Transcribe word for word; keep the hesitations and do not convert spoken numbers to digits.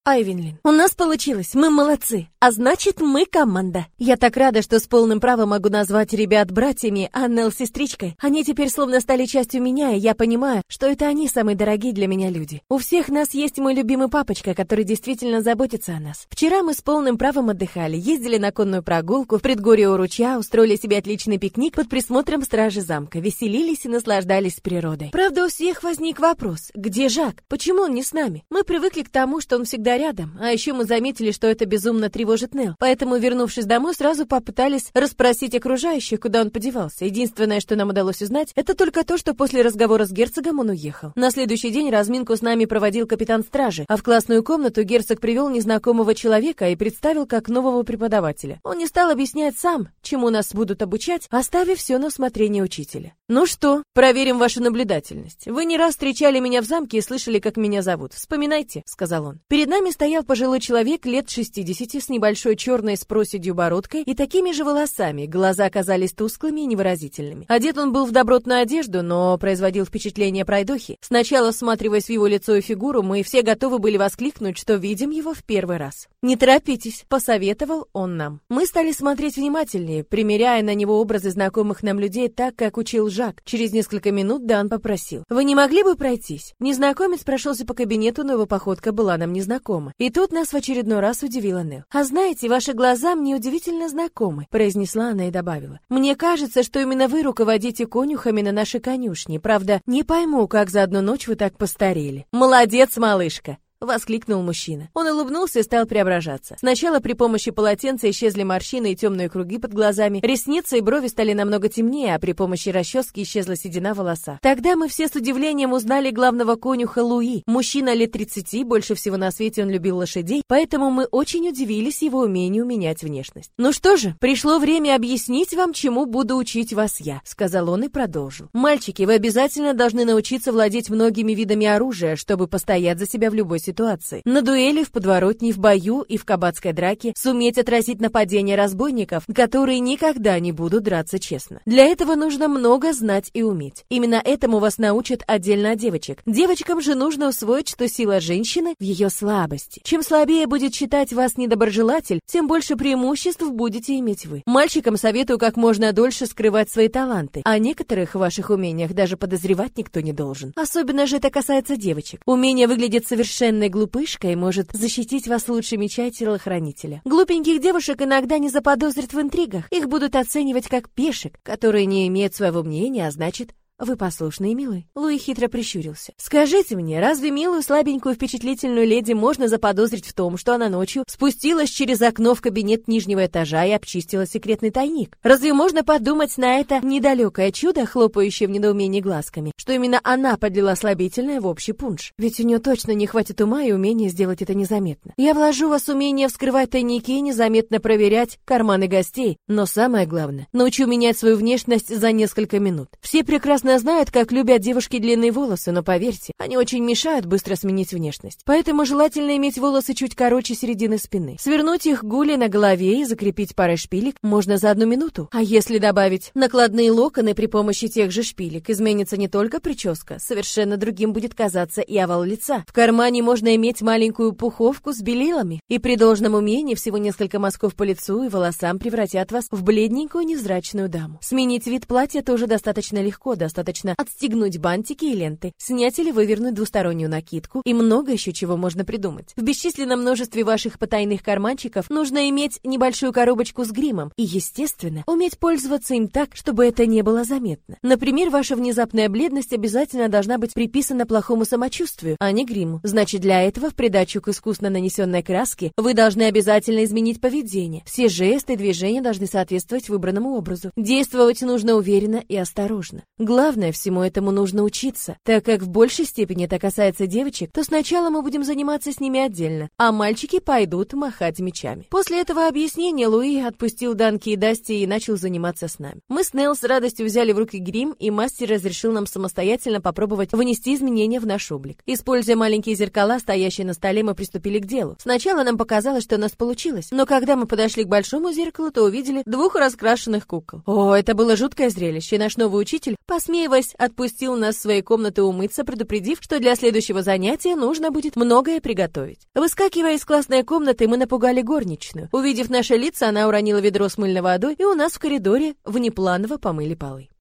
Айвенлин. У нас получилось, мы молодцы, а значит, мы команда. Я так рада, что с полным правом могу назвать ребят братьями, а Нелл сестричкой. Они теперь словно стали частью меня, и я понимаю, что это они самые дорогие для меня люди. У всех нас есть мой любимый папочка, который действительно заботится о нас. Вчера мы с полным правом отдыхали, ездили на конную прогулку в предгорье у ручья, устроили себе отличный пикник под присмотром стражи замка, веселились и наслаждались природой. Правда, у всех возник вопрос: где Жак? Почему он не с нами? Мы привыкли к тому, что он всегда рядом, а еще мы заметили, что это безумно тревожит Нелл. Поэтому, вернувшись домой, сразу попытались расспросить окружающих, куда он подевался. Единственное, что нам удалось узнать, это только то, что после разговора с герцогом он уехал. На следующий день разминку с нами проводил капитан стражи, а в классную комнату герцог привел незнакомого человека и представил как нового преподавателя. Он не стал объяснять сам, чему нас будут обучать, оставив все на усмотрение учителя. Ну что, проверим вашу наблюдательность. Вы не раз встречали меня в замке и слышали, как меня зовут. Вспоминайте, сказал он. Перед нами стоял пожилой человек лет шестидесяти с небольшой черной с проседью бородкой и такими же волосами. Глаза казались тусклыми и невыразительными. Одет он был в добротную одежду, но производил впечатление пройдохи. Сначала, всматриваясь в его лицо и фигуру, мы все готовы были воскликнуть, что видим его в первый раз. Не торопитесь, посоветовал он нам. Мы стали смотреть внимательнее, примеряя на него образы знакомых нам людей так, как учил Жак. Через несколько минут Дан попросил: вы не могли бы пройтись? Незнакомец прошелся по кабинету, но его походка была нам незнакома. И тут нас в очередной раз удивила Нелл. «А знаете, ваши глаза мне удивительно знакомы», — произнесла она и добавила. «Мне кажется, что именно вы руководите конюхами на нашей конюшне. Правда, не пойму, как за одну ночь вы так постарели». «Молодец, малышка!» — воскликнул мужчина. Он улыбнулся и стал преображаться. Сначала при помощи полотенца исчезли морщины и темные круги под глазами, ресницы и брови стали намного темнее, а при помощи расчески исчезла седина в волосах. Тогда мы все с удивлением узнали главного конюха Луи. Мужчина лет тридцати, больше всего на свете он любил лошадей, поэтому мы очень удивились его умению менять внешность. «Ну что же, пришло время объяснить вам, чему буду учить вас я», — сказал он и продолжил. «Мальчики, вы обязательно должны научиться владеть многими видами оружия, чтобы постоять за себя в любой ситуации. ситуации. На дуэли, в подворотне, в бою и в кабацкой драке суметь отразить нападения разбойников, которые никогда не будут драться честно. Для этого нужно много знать и уметь. Именно этому вас научат отдельно от девочек. Девочкам же нужно усвоить, что сила женщины в ее слабости. Чем слабее будет считать вас недоброжелатель, тем больше преимуществ будете иметь вы. Мальчикам советую как можно дольше скрывать свои таланты. О некоторых ваших умениях даже подозревать никто не должен. Особенно же это касается девочек. Умение выглядеть совершенно глупышкой может защитить вас лучше меча и телохранителя. Глупеньких девушек иногда не заподозрят в интригах. Их будут оценивать как пешек, которые не имеют своего мнения, а значит, вы послушны и милы. Луи хитро прищурился. Скажите мне, разве милую, слабенькую, впечатлительную леди можно заподозрить в том, что она ночью спустилась через окно в кабинет нижнего этажа и обчистила секретный тайник? Разве можно подумать на это недалекое чудо, хлопающее в недоумении глазками, что именно она подлила слабительное в общий пунш? Ведь у нее точно не хватит ума и умения сделать это незаметно. Я вложу в вас умение вскрывать тайники и незаметно проверять карманы гостей, но самое главное, научу менять свою внешность за несколько минут. Все прекрасно знают, как любят девушки длинные волосы, но поверьте, они очень мешают быстро сменить внешность. Поэтому желательно иметь волосы чуть короче середины спины. Свернуть их гулей на голове и закрепить парой шпилек можно за одну минуту. А если добавить накладные локоны при помощи тех же шпилек, изменится не только прическа, совершенно другим будет казаться и овал лица. В кармане можно иметь маленькую пуховку с белилами, и при должном умении всего несколько мазков по лицу и волосам превратят вас в бледненькую невзрачную даму. Сменить вид платья тоже достаточно легко, достаточно Достаточно отстегнуть бантики и ленты, снять или вывернуть двустороннюю накидку и много еще чего можно придумать. В бесчисленном множестве ваших потайных карманчиков нужно иметь небольшую коробочку с гримом и, естественно, уметь пользоваться им так, чтобы это не было заметно. Например, ваша внезапная бледность обязательно должна быть приписана плохому самочувствию, а не гриму. Значит, для этого в придачу к искусно нанесенной краске вы должны обязательно изменить поведение. Все жесты и движения должны соответствовать выбранному образу. Действовать нужно уверенно и осторожно. Главное Главное, всему этому нужно учиться. Так как в большей степени это касается девочек, то сначала мы будем заниматься с ними отдельно, а мальчики пойдут махать мечами. После этого объяснения Луи отпустил Данки и Дасти и начал заниматься с нами. Мы с Нелл с радостью взяли в руки грим, и мастер разрешил нам самостоятельно попробовать внести изменения в наш облик. Используя маленькие зеркала, стоящие на столе, мы приступили к делу. Сначала нам показалось, что у нас получилось, но когда мы подошли к большому зеркалу, то увидели двух раскрашенных кукол. О, это было жуткое зрелище, и наш новый учитель посмел посмеиваясь, отпустил нас в свои комнаты умыться, предупредив, что для следующего занятия нужно будет многое приготовить. Выскакивая из классной комнаты, мы напугали горничную. Увидев наши лица, она уронила ведро с мыльной водой, и у нас в коридоре внепланово помыли полы.